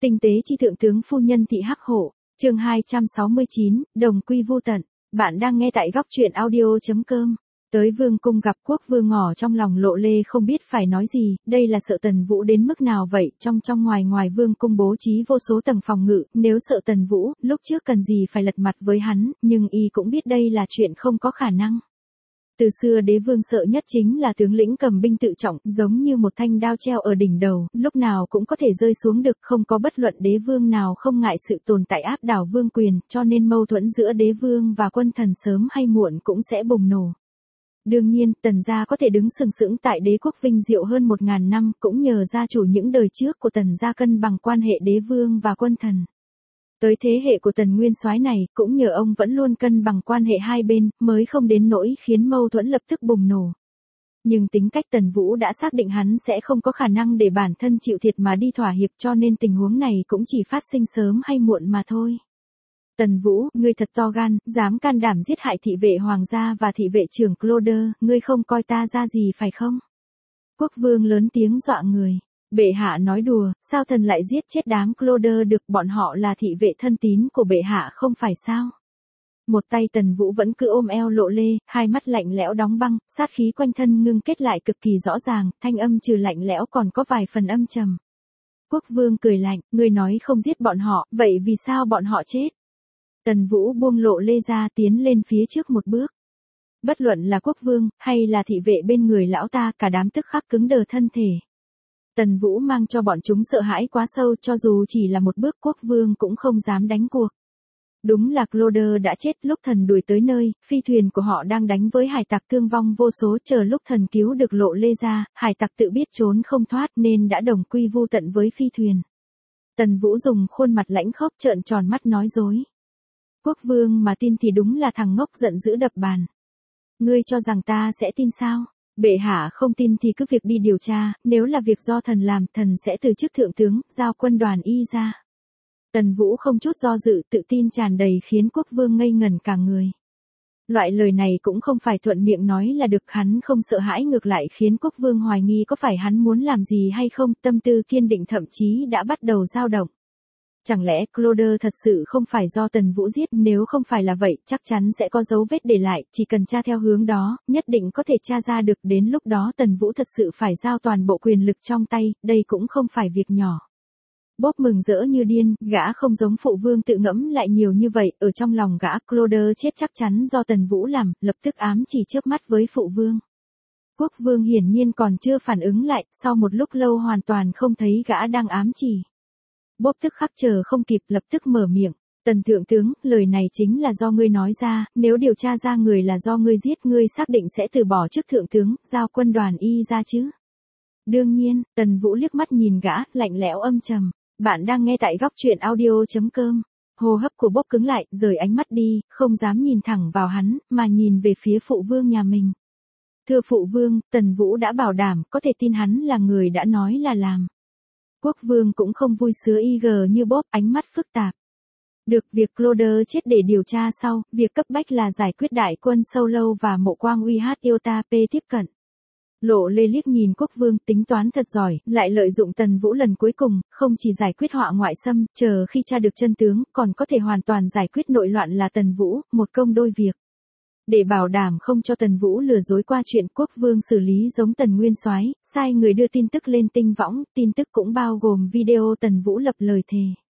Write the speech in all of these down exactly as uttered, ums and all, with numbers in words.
Tinh tế chi thượng tướng phu nhân thị hắc hổ, chương hai trăm sáu mươi chín, đồng quy vu tận. Bạn đang nghe tại góc truyện audio.com. Tới vương cung gặp quốc vương ngỏ trong lòng lộ lê không biết phải nói gì, đây là sợ Tần Vũ đến mức nào vậy, trong trong ngoài ngoài vương cung bố trí vô số tầng phòng ngự, nếu sợ Tần Vũ, lúc trước cần gì phải lật mặt với hắn, nhưng y cũng biết đây là chuyện không có khả năng. Từ xưa đế vương sợ nhất chính là tướng lĩnh cầm binh tự trọng, giống như một thanh đao treo ở đỉnh đầu, lúc nào cũng có thể rơi xuống được, không có bất luận đế vương nào không ngại sự tồn tại áp đảo vương quyền, cho nên mâu thuẫn giữa đế vương và quân thần sớm hay muộn cũng sẽ bùng nổ. Đương nhiên, Tần gia có thể đứng sừng sững tại đế quốc vinh diệu hơn một ngàn năm, cũng nhờ gia chủ những đời trước của Tần gia cân bằng quan hệ đế vương và quân thần. Tới thế hệ của Tần Nguyên Soái này, cũng nhờ ông vẫn luôn cân bằng quan hệ hai bên, mới không đến nỗi khiến mâu thuẫn lập tức bùng nổ. Nhưng tính cách Tần Vũ đã xác định hắn sẽ không có khả năng để bản thân chịu thiệt mà đi thỏa hiệp, cho nên tình huống này cũng chỉ phát sinh sớm hay muộn mà thôi. Tần Vũ, ngươi thật to gan, dám can đảm giết hại thị vệ hoàng gia và thị vệ trưởng Cloder, ngươi không coi ta ra gì phải không? Quốc vương lớn tiếng dọa người. Bệ hạ nói đùa, sao thần lại giết chết đám Cloder được, bọn họ là thị vệ thân tín của bệ hạ không phải sao? Một tay Tần Vũ vẫn cứ ôm eo lộ lê, hai mắt lạnh lẽo đóng băng, sát khí quanh thân ngưng kết lại cực kỳ rõ ràng, thanh âm trừ lạnh lẽo còn có vài phần âm trầm. Quốc vương cười lạnh, ngươi nói không giết bọn họ, vậy vì sao bọn họ chết? Tần Vũ buông lộ lê ra tiến lên phía trước một bước. Bất luận là quốc vương, hay là thị vệ bên người lão ta, cả đám tức khắc cứng đờ thân thể. Tần Vũ mang cho bọn chúng sợ hãi quá sâu, cho dù chỉ là một bước quốc vương cũng không dám đánh cuộc. Đúng là Cloder đã chết, lúc thần đuổi tới nơi, phi thuyền của họ đang đánh với hải tặc thương vong vô số, chờ lúc thần cứu được lộ lê ra, hải tặc tự biết trốn không thoát nên đã đồng quy vu tận với phi thuyền. Tần Vũ dùng khuôn mặt lãnh khốc trợn tròn mắt nói dối. Quốc vương mà tin thì đúng là thằng ngốc, giận dữ đập bàn. Ngươi cho rằng ta sẽ tin sao? Bệ hạ không tin thì cứ việc đi điều tra, nếu là việc do thần làm, thần sẽ từ chức thượng tướng, giao quân đoàn y ra. Tần Vũ không chút do dự, tự tin tràn đầy khiến quốc vương ngây ngẩn cả người. Loại lời này cũng không phải thuận miệng nói là được, hắn không sợ hãi, ngược lại khiến quốc vương hoài nghi có phải hắn muốn làm gì hay không, tâm tư kiên định thậm chí đã bắt đầu dao động. Chẳng lẽ Cloder thật sự không phải do Tần Vũ giết, nếu không phải là vậy, chắc chắn sẽ có dấu vết để lại, chỉ cần tra theo hướng đó, nhất định có thể tra ra được, đến lúc đó Tần Vũ thật sự phải giao toàn bộ quyền lực trong tay, đây cũng không phải việc nhỏ. Bốp mừng rỡ như điên, gã không giống phụ vương tự ngẫm lại nhiều như vậy, ở trong lòng gã Cloder chết chắc chắn do Tần Vũ làm, lập tức ám chỉ chớp mắt với phụ vương. Quốc vương hiển nhiên còn chưa phản ứng lại, sau một lúc lâu hoàn toàn không thấy gã đang ám chỉ. Bốp tức khắc chờ không kịp, lập tức mở miệng. Tần thượng tướng, lời này chính là do ngươi nói ra, nếu điều tra ra người là do ngươi giết, ngươi xác định sẽ từ bỏ chức thượng tướng, giao quân đoàn y ra chứ? Đương nhiên. Tần Vũ liếc mắt nhìn gã, lạnh lẽo âm trầm. Bạn đang nghe tại góc truyện audio.com. Hô hấp của Bốp cứng lại, rời ánh mắt đi, không dám nhìn thẳng vào hắn, mà nhìn về phía phụ vương nhà mình. Thưa phụ vương, Tần Vũ đã bảo đảm, có thể tin hắn là người đã nói là làm. Quốc vương cũng không vui sứa y gờ như Bốp, ánh mắt phức tạp. Được, việc Cloder chết để điều tra sau, việc cấp bách là giải quyết đại quân Solo và mộ quang uy hát Iota P tiếp cận. Lộ lê liếc nhìn quốc vương, tính toán thật giỏi, lại lợi dụng Tần Vũ lần cuối cùng, không chỉ giải quyết họa ngoại xâm, chờ khi tra được chân tướng, còn có thể hoàn toàn giải quyết nội loạn là Tần Vũ, một công đôi việc. Để bảo đảm không cho Tần Vũ lừa dối qua chuyện, quốc vương xử lý giống Tần Nguyên Soái, sai người đưa tin tức lên tinh võng, tin tức cũng bao gồm video Tần Vũ lập lời thề.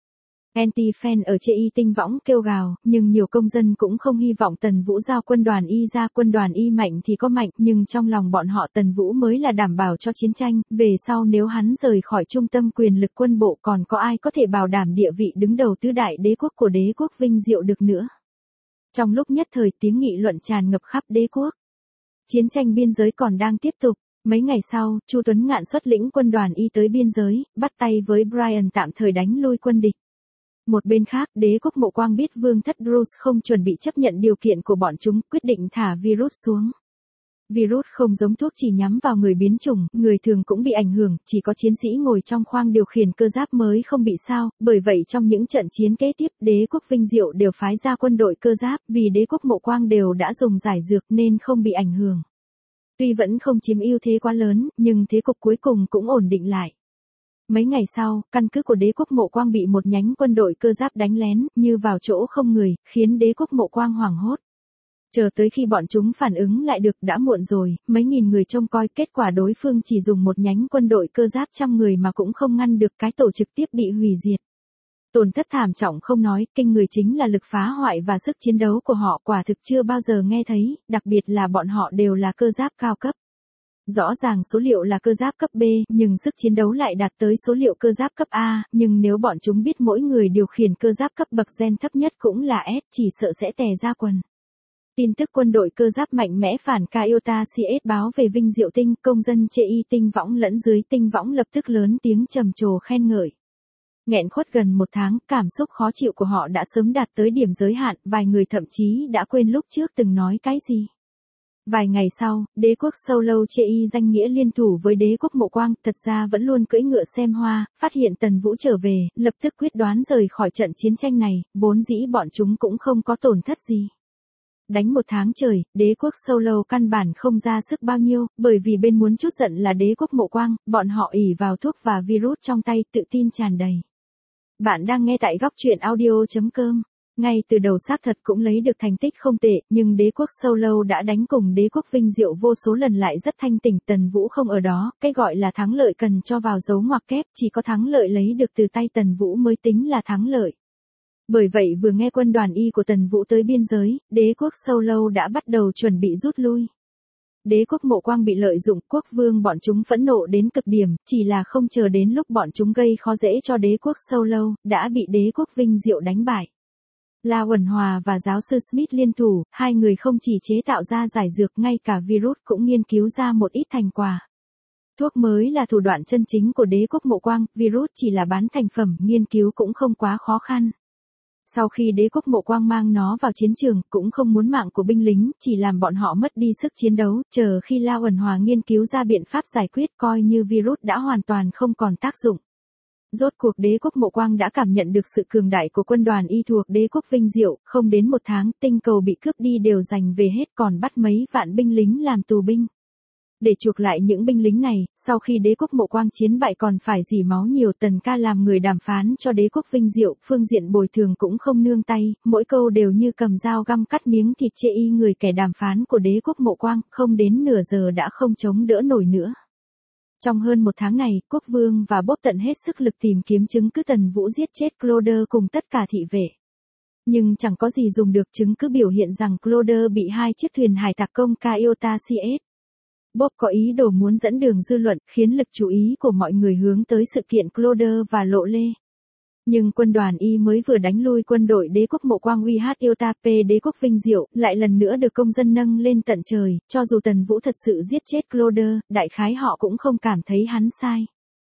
Anti-fan ở chê y tinh võng kêu gào, nhưng nhiều công dân cũng không hy vọng Tần Vũ giao quân đoàn y ra, quân đoàn y mạnh thì có mạnh, nhưng trong lòng bọn họ Tần Vũ mới là đảm bảo cho chiến tranh, về sau nếu hắn rời khỏi trung tâm quyền lực quân bộ còn có ai có thể bảo đảm địa vị đứng đầu tứ đại đế quốc của đế quốc vinh diệu được nữa. Trong lúc nhất thời tiếng nghị luận tràn ngập khắp đế quốc. Chiến tranh biên giới còn đang tiếp tục. Mấy ngày sau, Chu Tuấn Ngạn xuất lĩnh quân đoàn y tới biên giới, bắt tay với Brian tạm thời đánh lui quân địch. Một bên khác, đế quốc mộ quang biết vương thất Bruce không chuẩn bị chấp nhận điều kiện của bọn chúng, quyết định thả virus xuống. Virus không giống thuốc chỉ nhắm vào người biến chủng, người thường cũng bị ảnh hưởng, chỉ có chiến sĩ ngồi trong khoang điều khiển cơ giáp mới không bị sao, bởi vậy trong những trận chiến kế tiếp, đế quốc vinh diệu đều phái ra quân đội cơ giáp, vì đế quốc mộ quang đều đã dùng giải dược nên không bị ảnh hưởng. Tuy vẫn không chiếm ưu thế quá lớn, nhưng thế cục cuối cùng cũng ổn định lại. Mấy ngày sau, căn cứ của đế quốc Mộ Quang bị một nhánh quân đội cơ giáp đánh lén, như vào chỗ không người, khiến đế quốc Mộ Quang hoảng hốt. Chờ tới khi bọn chúng phản ứng lại được đã muộn rồi, mấy nghìn người trông coi, kết quả đối phương chỉ dùng một nhánh quân đội cơ giáp trăm người mà cũng không ngăn được, cái tổ trực tiếp bị hủy diệt. Tổn thất thảm trọng không nói, kinh người chính là lực phá hoại và sức chiến đấu của họ quả thực chưa bao giờ nghe thấy, đặc biệt là bọn họ đều là cơ giáp cao cấp. Rõ ràng số liệu là cơ giáp cấp B, nhưng sức chiến đấu lại đạt tới số liệu cơ giáp cấp A, nhưng nếu bọn chúng biết mỗi người điều khiển cơ giáp cấp bậc gen thấp nhất cũng là S, chỉ sợ sẽ tè ra quần. Tin tức quân đội cơ giáp mạnh mẽ phản Kaiota xê ét báo về Vinh Diệu Tinh, công dân chê y tinh võng lẫn dưới tinh võng lập tức lớn tiếng trầm trồ khen ngợi. Nghẹn khuất gần một tháng, cảm xúc khó chịu của họ đã sớm đạt tới điểm giới hạn, vài người thậm chí đã quên lúc trước từng nói cái gì. Vài ngày sau, đế quốc Solo chê y danh nghĩa liên thủ với đế quốc Mộ Quang, thật ra vẫn luôn cưỡi ngựa xem hoa, phát hiện Tần Vũ trở về, lập tức quyết đoán rời khỏi trận chiến tranh này, vốn dĩ bọn chúng cũng không có tổn thất gì. Đánh một tháng trời, đế quốc Solo căn bản không ra sức bao nhiêu, bởi vì bên muốn chút giận là đế quốc Mộ Quang, bọn họ ỷ vào thuốc và virus trong tay, tự tin tràn đầy. Bạn đang nghe tại góc truyện audio chấm com. Ngay từ đầu xác thật cũng lấy được thành tích không tệ, nhưng đế quốc Solo đã đánh cùng đế quốc Vinh Diệu vô số lần lại rất thanh tỉnh, Tần Vũ không ở đó, cái gọi là thắng lợi cần cho vào dấu ngoặc kép, chỉ có thắng lợi lấy được từ tay Tần Vũ mới tính là thắng lợi. Bởi vậy vừa nghe quân đoàn Y của Tần Vũ tới biên giới, đế quốc Solo đã bắt đầu chuẩn bị rút lui. Đế quốc Mộ Quang bị lợi dụng, quốc vương bọn chúng phẫn nộ đến cực điểm, chỉ là không chờ đến lúc bọn chúng gây khó dễ cho đế quốc Solo, đã bị đế quốc Vinh Diệu đánh bại. La Uẩn Hòa và giáo sư Smith liên thủ, hai người không chỉ chế tạo ra giải dược, ngay cả virus cũng nghiên cứu ra một ít thành quả. Thuốc mới là thủ đoạn chân chính của đế quốc Mộ Quang, virus chỉ là bán thành phẩm, nghiên cứu cũng không quá khó khăn. Sau khi đế quốc Mộ Quang mang nó vào chiến trường, cũng không muốn mạng của binh lính, chỉ làm bọn họ mất đi sức chiến đấu, chờ khi La Uẩn Hòa nghiên cứu ra biện pháp giải quyết, coi như virus đã hoàn toàn không còn tác dụng. Rốt cuộc đế quốc Mộ Quang đã cảm nhận được sự cường đại của quân đoàn Y thuộc đế quốc Vinh Diệu, không đến một tháng, tinh cầu bị cướp đi đều giành về hết, còn bắt mấy vạn binh lính làm tù binh. Để chuộc lại những binh lính này, sau khi đế quốc Mộ Quang chiến bại còn phải dỉ máu nhiều, Tần Ca làm người đàm phán cho đế quốc Vinh Diệu, phương diện bồi thường cũng không nương tay, mỗi câu đều như cầm dao găm cắt miếng thịt chê y người kẻ đàm phán của đế quốc Mộ Quang, không đến nửa giờ đã không chống đỡ nổi nữa. Trong hơn một tháng này, quốc vương và Bob tận hết sức lực tìm kiếm chứng cứ Tần Vũ giết chết Cloder cùng tất cả thị vệ. Nhưng chẳng có gì dùng được, chứng cứ biểu hiện rằng Cloder bị hai chiếc thuyền hải tặc công Kaiota xê ét. Bob có ý đồ muốn dẫn đường dư luận, khiến lực chú ý của mọi người hướng tới sự kiện Cloder và Lộ Lê. Nhưng quân đoàn Y mới vừa đánh lui quân đội đế quốc Mộ Quang uy hát Iota P đế quốc Vinh Diệu, lại lần nữa được công dân nâng lên tận trời, cho dù Tần Vũ thật sự giết chết Cloder, đại khái họ cũng không cảm thấy hắn sai.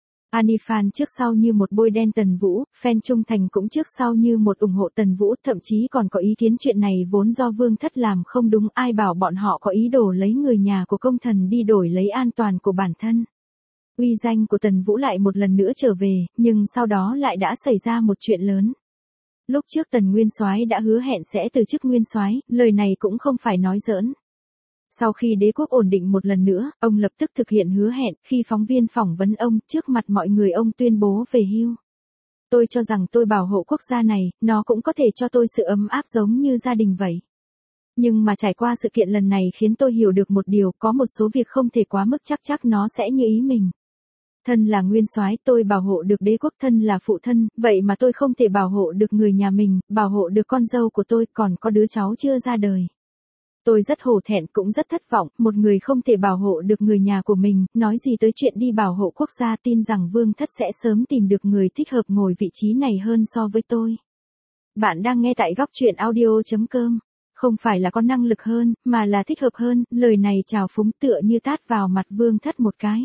Anifan trước sau như một bôi đen Tần Vũ, fan trung thành cũng trước sau như một ủng hộ Tần Vũ, thậm chí còn có ý kiến chuyện này vốn do Vương Thất làm không đúng, ai bảo bọn họ có ý đồ lấy người nhà của công thần đi đổi lấy an toàn của bản thân. Uy danh của Tần Vũ lại một lần nữa trở về, nhưng sau đó lại đã xảy ra một chuyện lớn. Lúc trước Tần Nguyên Soái đã hứa hẹn sẽ từ chức Nguyên Soái, lời này cũng không phải nói giỡn. Sau khi đế quốc ổn định một lần nữa, ông lập tức thực hiện hứa hẹn, khi phóng viên phỏng vấn ông, trước mặt mọi người ông tuyên bố về hưu. Tôi cho rằng tôi bảo hộ quốc gia này, nó cũng có thể cho tôi sự ấm áp giống như gia đình vậy. Nhưng mà trải qua sự kiện lần này khiến tôi hiểu được một điều, có một số việc không thể quá mức chắc chắc nó sẽ như ý mình. Thân là nguyên soái, tôi bảo hộ được đế quốc, thân là phụ thân, vậy mà tôi không thể bảo hộ được người nhà mình, bảo hộ được con dâu của tôi, còn có đứa cháu chưa ra đời. Tôi rất hổ thẹn cũng rất thất vọng, một người không thể bảo hộ được người nhà của mình, nói gì tới chuyện đi bảo hộ quốc gia, tin rằng Vương Thất sẽ sớm tìm được người thích hợp ngồi vị trí này hơn so với tôi. Bạn đang nghe tại góc truyện audio chấm com. Không phải là có năng lực hơn, mà là thích hợp hơn, lời này trào phúng tựa như tát vào mặt Vương Thất một cái.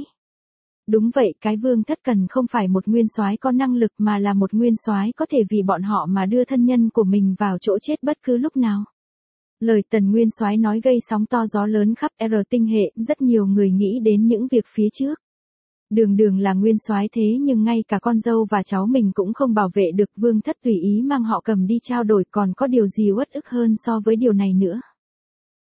Đúng vậy, cái Vương Thất cần không phải một nguyên soái có năng lực mà là một nguyên soái có thể vì bọn họ mà đưa thân nhân của mình vào chỗ chết bất cứ lúc nào. Lời Tần Nguyên Soái nói gây sóng to gió lớn khắp R tinh hệ, rất nhiều người nghĩ đến những việc phía trước. Đường đường là nguyên soái thế nhưng ngay cả con dâu và cháu mình cũng không bảo vệ được, Vương Thất tùy ý mang họ cầm đi trao đổi, còn có điều gì uất ức hơn so với điều này nữa.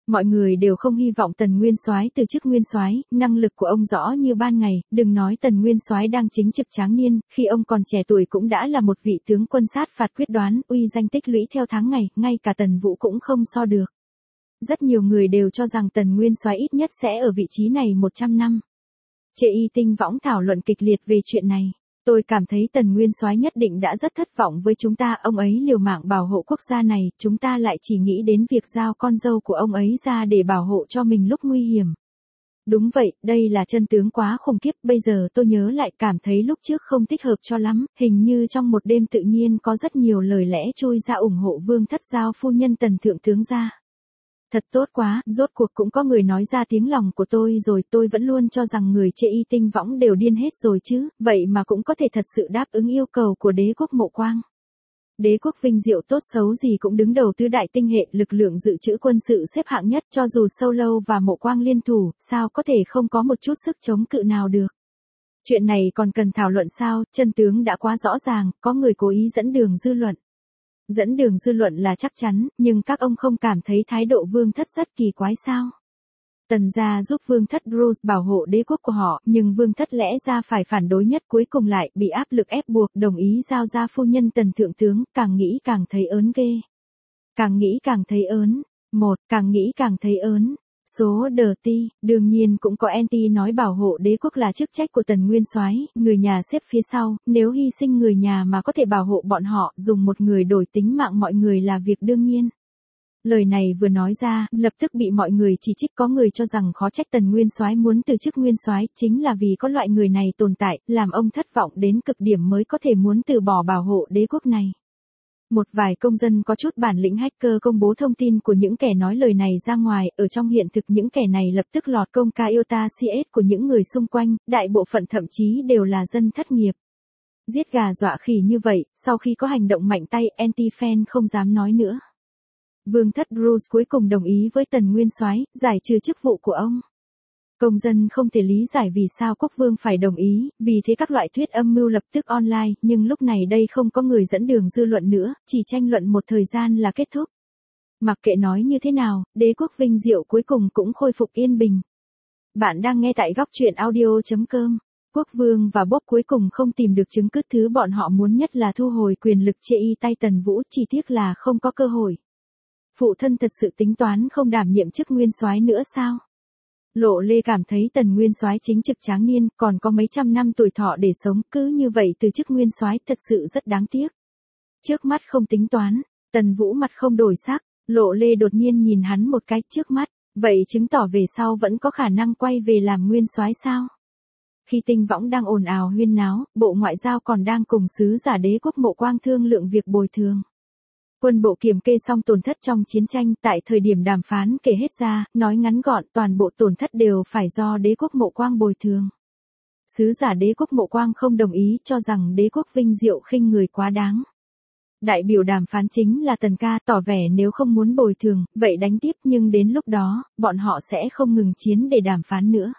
Mọi người đều không hy vọng Tần Nguyên Soái từ chức nguyên soái, năng lực của ông rõ như ban ngày, đừng nói Tần Nguyên Soái đang chính trực tráng niên, khi ông còn trẻ tuổi cũng đã là một vị tướng quân sát phạt quyết đoán, uy danh tích lũy theo tháng ngày, ngay cả Tần Vũ cũng không so được. Rất nhiều người đều cho rằng Tần Nguyên Soái ít nhất sẽ ở vị trí này một trăm năm. Chê Y Tinh Võng thảo luận kịch liệt về chuyện này. Tôi cảm thấy Tần Nguyên Soái nhất định đã rất thất vọng với chúng ta, ông ấy liều mạng bảo hộ quốc gia này, chúng ta lại chỉ nghĩ đến việc giao con dâu của ông ấy ra để bảo hộ cho mình lúc nguy hiểm. Đúng vậy, đây là chân tướng quá khủng khiếp, bây giờ tôi nhớ lại cảm thấy lúc trước không thích hợp cho lắm, hình như trong một đêm tự nhiên có rất nhiều lời lẽ trôi ra ủng hộ Vương Thất giao phu nhân Tần Thượng Tướng gia. Thật tốt quá, rốt cuộc cũng có người nói ra tiếng lòng của tôi rồi, tôi vẫn luôn cho rằng người Chê Y Tinh Võng đều điên hết rồi chứ, vậy mà cũng có thể thật sự đáp ứng yêu cầu của đế quốc Mộ Quang. Đế quốc vinh diệu tốt xấu gì cũng đứng đầu tứ đại tinh hệ, lực lượng dự trữ quân sự xếp hạng nhất, cho dù Solo và Mộ Quang liên thủ, sao có thể không có một chút sức chống cự nào được. Chuyện này còn cần thảo luận sao, chân tướng đã quá rõ ràng, có người cố ý dẫn đường dư luận. Dẫn đường dư luận là chắc chắn, nhưng các ông không cảm thấy thái độ Vương Thất rất kỳ quái sao? Tần gia giúp Vương Thất Bruce bảo hộ đế quốc của họ, nhưng Vương Thất lẽ ra phải phản đối nhất, cuối cùng lại bị áp lực ép buộc đồng ý giao ra phu nhân Tần Thượng Tướng, càng nghĩ càng thấy ớn ghê. Càng nghĩ càng thấy ớn. Một, càng nghĩ càng thấy ớn. Số đờ ti, đương nhiên cũng có anti nói bảo hộ đế quốc là chức trách của Tần Nguyên Soái, người nhà xếp phía sau, nếu hy sinh người nhà mà có thể bảo hộ bọn họ, dùng một người đổi tính mạng mọi người là việc đương nhiên. Lời này vừa nói ra, lập tức bị mọi người chỉ trích, có người cho rằng khó trách Tần Nguyên Soái muốn từ chức nguyên soái, chính là vì có loại người này tồn tại, làm ông thất vọng đến cực điểm mới có thể muốn từ bỏ bảo hộ đế quốc này. Một vài công dân có chút bản lĩnh hacker công bố thông tin của những kẻ nói lời này ra ngoài, ở trong hiện thực những kẻ này lập tức lọt công ca iota xê ét của những người xung quanh, đại bộ phận thậm chí đều là dân thất nghiệp. Giết gà dọa khỉ như vậy, sau khi có hành động mạnh tay, anti-fan không dám nói nữa. Vương Thất Bruce cuối cùng đồng ý với Tần Nguyên Soái, giải trừ chức vụ của ông. Công dân không thể lý giải vì sao quốc vương phải đồng ý, vì thế các loại thuyết âm mưu lập tức online, nhưng lúc này đây không có người dẫn đường dư luận nữa, chỉ tranh luận một thời gian là kết thúc. Mặc kệ nói như thế nào, đế quốc vinh diệu cuối cùng cũng khôi phục yên bình. Bạn đang nghe tại góc truyện audio chấm com. Quốc vương và Bob cuối cùng không tìm được chứng cứ, thứ bọn họ muốn nhất là thu hồi quyền lực Chê Y tay Tần Vũ, chỉ tiếc là không có cơ hội. Phụ thân thật sự tính toán không đảm nhiệm chức nguyên soái nữa sao? Lộ Lê cảm thấy Tần Nguyên Soái chính trực tráng niên, còn có mấy trăm năm tuổi thọ để sống, cứ như vậy từ chức nguyên soái thật sự rất đáng tiếc. Trước mắt không tính toán, Tần Vũ mặt không đổi sắc, Lộ Lê đột nhiên nhìn hắn một cái, trước mắt, vậy chứng tỏ về sau vẫn có khả năng quay về làm nguyên soái sao? Khi Tinh Võng đang ồn ào huyên náo, Bộ Ngoại giao còn đang cùng sứ giả đế quốc Mộ Quang thương lượng việc bồi thường. Quân bộ kiểm kê xong tổn thất trong chiến tranh, tại thời điểm đàm phán kể hết ra, nói ngắn gọn toàn bộ tổn thất đều phải do đế quốc Mộ Quang bồi thường. Sứ giả đế quốc Mộ Quang không đồng ý, cho rằng đế quốc vinh diệu khinh người quá đáng. Đại biểu đàm phán chính là Tần ca, tỏ vẻ nếu không muốn bồi thường, vậy đánh tiếp, nhưng đến lúc đó, bọn họ sẽ không ngừng chiến để đàm phán nữa.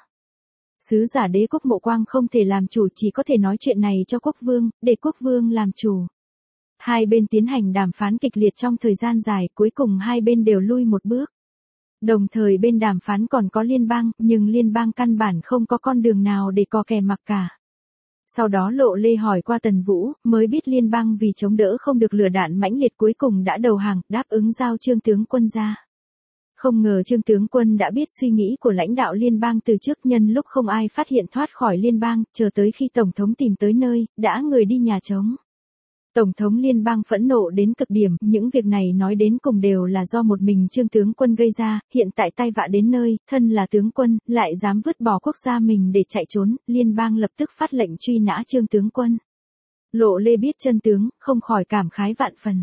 Sứ giả đế quốc Mộ Quang không thể làm chủ, chỉ có thể nói chuyện này cho quốc vương, để quốc vương làm chủ. Hai bên tiến hành đàm phán kịch liệt trong thời gian dài, cuối cùng hai bên đều lui một bước. Đồng thời bên đàm phán còn có liên bang, nhưng liên bang căn bản không có con đường nào để co kè mặc cả. Sau đó Lộ Lê hỏi qua Tần Vũ, mới biết liên bang vì chống đỡ không được lửa đạn mãnh liệt cuối cùng đã đầu hàng, đáp ứng giao Trương tướng quân ra. Không ngờ Trương tướng quân đã biết suy nghĩ của lãnh đạo liên bang từ trước, nhân lúc không ai phát hiện thoát khỏi liên bang, chờ tới khi Tổng thống tìm tới nơi, đã người đi nhà trống. Tổng thống liên bang phẫn nộ đến cực điểm, những việc này nói đến cùng đều là do một mình Trương tướng quân gây ra, hiện tại tai vạ đến nơi, thân là tướng quân, lại dám vứt bỏ quốc gia mình để chạy trốn, liên bang lập tức phát lệnh truy nã Trương tướng quân. Lộ Lê biết chân tướng, không khỏi cảm khái vạn phần.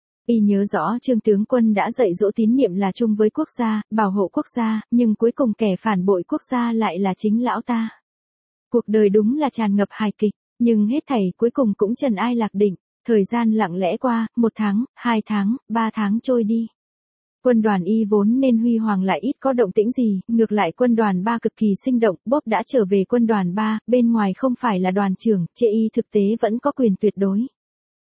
Y nhớ rõ Trương tướng quân đã dạy dỗ tín niệm là chung với quốc gia, bảo hộ quốc gia, nhưng cuối cùng kẻ phản bội quốc gia lại là chính lão ta. Cuộc đời đúng là tràn ngập hài kịch, nhưng hết thảy cuối cùng cũng trần ai lạc định. Thời gian lặng lẽ qua, một tháng, hai tháng, ba tháng trôi đi. Quân đoàn Y vốn nên huy hoàng lại ít có động tĩnh gì, ngược lại quân đoàn ba cực kỳ sinh động, Bob đã trở về quân đoàn ba, bên ngoài không phải là đoàn trưởng, Chê Y thực tế vẫn có quyền tuyệt đối.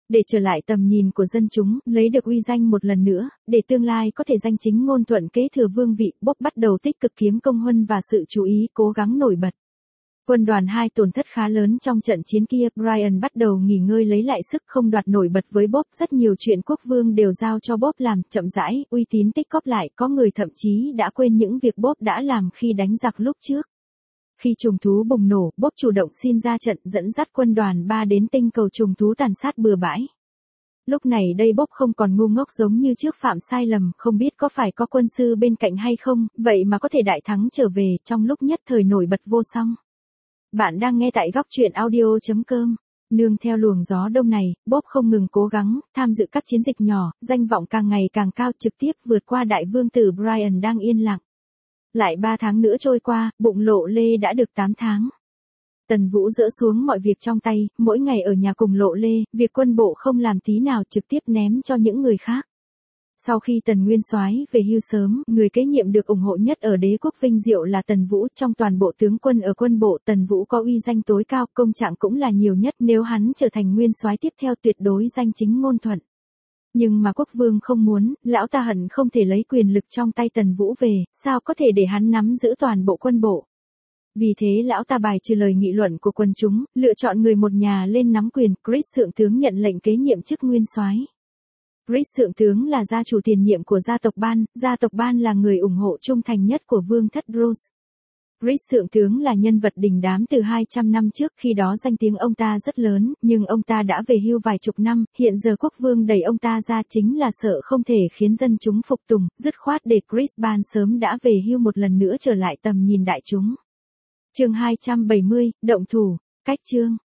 Để trở lại tầm nhìn của dân chúng, lấy được uy danh một lần nữa, để tương lai có thể danh chính ngôn thuận kế thừa vương vị, Bob bắt đầu tích cực kiếm công huân và sự chú ý cố gắng nổi bật. Quân đoàn hai tổn thất khá lớn trong trận chiến kia, Brian bắt đầu nghỉ ngơi lấy lại sức không đoạt nổi bật với Bob, rất nhiều chuyện quốc vương đều giao cho Bob làm, chậm rãi, uy tín tích góp lại, có người thậm chí đã quên những việc Bob đã làm khi đánh giặc lúc trước. Khi trùng thú bùng nổ, Bob chủ động xin ra trận dẫn dắt quân đoàn ba đến tinh cầu trùng thú tàn sát bừa bãi. Lúc này đây Bob không còn ngu ngốc giống như trước phạm sai lầm, không biết có phải có quân sư bên cạnh hay không, vậy mà có thể đại thắng trở về trong lúc nhất thời nổi bật vô song. Bạn đang nghe tại góc truyện audio chấm com. Nương theo luồng gió đông này, Bob không ngừng cố gắng, tham dự các chiến dịch nhỏ, danh vọng càng ngày càng cao, trực tiếp vượt qua đại vương tử Brian đang yên lặng. Lại ba tháng nữa trôi qua, bụng Lộ Lê đã được tám tháng. Tần Vũ dỡ xuống mọi việc trong tay, mỗi ngày ở nhà cùng Lộ Lê, việc quân bộ không làm tí nào, trực tiếp ném cho những người khác. Sau khi Tần Nguyên Soái về hưu sớm, người kế nhiệm được ủng hộ nhất ở đế quốc vinh diệu là Tần Vũ, trong toàn bộ tướng quân ở quân bộ, Tần Vũ có uy danh tối cao, công trạng cũng là nhiều nhất, nếu hắn trở thành nguyên soái tiếp theo tuyệt đối danh chính ngôn thuận. Nhưng mà quốc vương không muốn, lão ta hận không thể lấy quyền lực trong tay Tần Vũ về, sao có thể để hắn nắm giữ toàn bộ quân bộ. Vì thế lão ta bài trừ lời nghị luận của quần chúng, lựa chọn người một nhà lên nắm quyền, Chris thượng tướng nhận lệnh kế nhiệm chức nguyên soái. Chris thượng tướng là gia chủ tiền nhiệm của gia tộc Ban, gia tộc Ban là người ủng hộ trung thành nhất của vương thất Bruce. Chris thượng tướng là nhân vật đình đám từ hai trăm năm trước, khi đó danh tiếng ông ta rất lớn, nhưng ông ta đã về hưu vài chục năm, hiện giờ quốc vương đẩy ông ta ra chính là sợ không thể khiến dân chúng phục tùng, dứt khoát để Chris Ban sớm đã về hưu một lần nữa trở lại tầm nhìn đại chúng. Chương hai trăm bảy mươi, động thủ, cách chương.